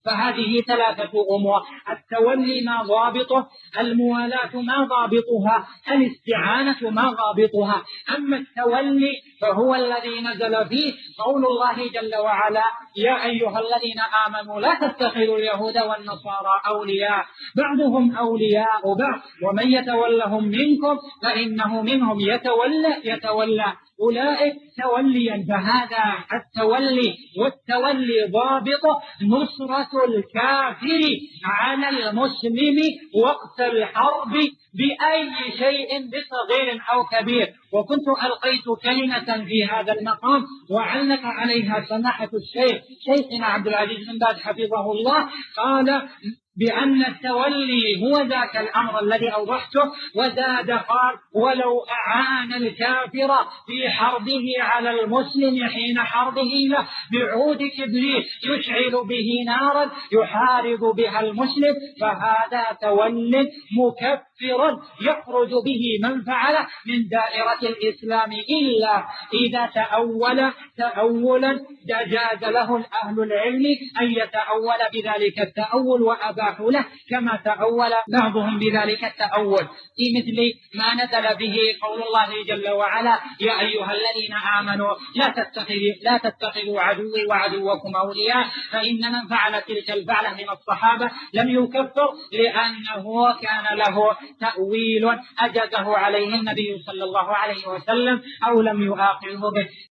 فهذه ثلاثة أمور: التولي ما ضابطه، الموالاة ما ضابطها، الاستعانة ما ضابطها. أما التولي فهو الذي نزل فيه قول الله جل وعلا: يا أيها الذين آمنوا لا تتخذوا اليهود والنصارى أولياء بعضهم أولياء بعض ومن يتولهم منكم فإنه منهم. يتولى أولئك توليا. فهذا التولي، والتولي ضابطه نصرة الكافر على المسلم وقت الحرب بأي شيء بصغير أو كبير. وكنت ألقيت كلمة في هذا المقام وعلق عليها سماحة الشيخ شيخنا عبد العزيز بن باز حفظه الله، قال بأن التولي هو ذاك الأمر الذي أوضحته، وزاد قال: ولو أعان الكافر في حربه على المسلم حين حربه له بعود كبريت يشعل به نارا يحارب بها المسلم فهذا تول مكفر يخرج به من فعله من دائرة الإسلام، إلا إذا تأول تأولا جاز له أهل العلم أن يتأول بذلك التأول وأباحوا له، كما تأول بعضهم بذلك التأول في مثل ما نزل به قول الله جل وعلا: يا أيها الذين آمنوا لا تتخذوا عدوي وعدوكم أولياء. فإن من فعل تلك الفعلة من الصحابة لم يكفر، لأنه كان له تأويل أجازه عليه النبي صلى الله عليه وسلم أو لم يؤاخذه به.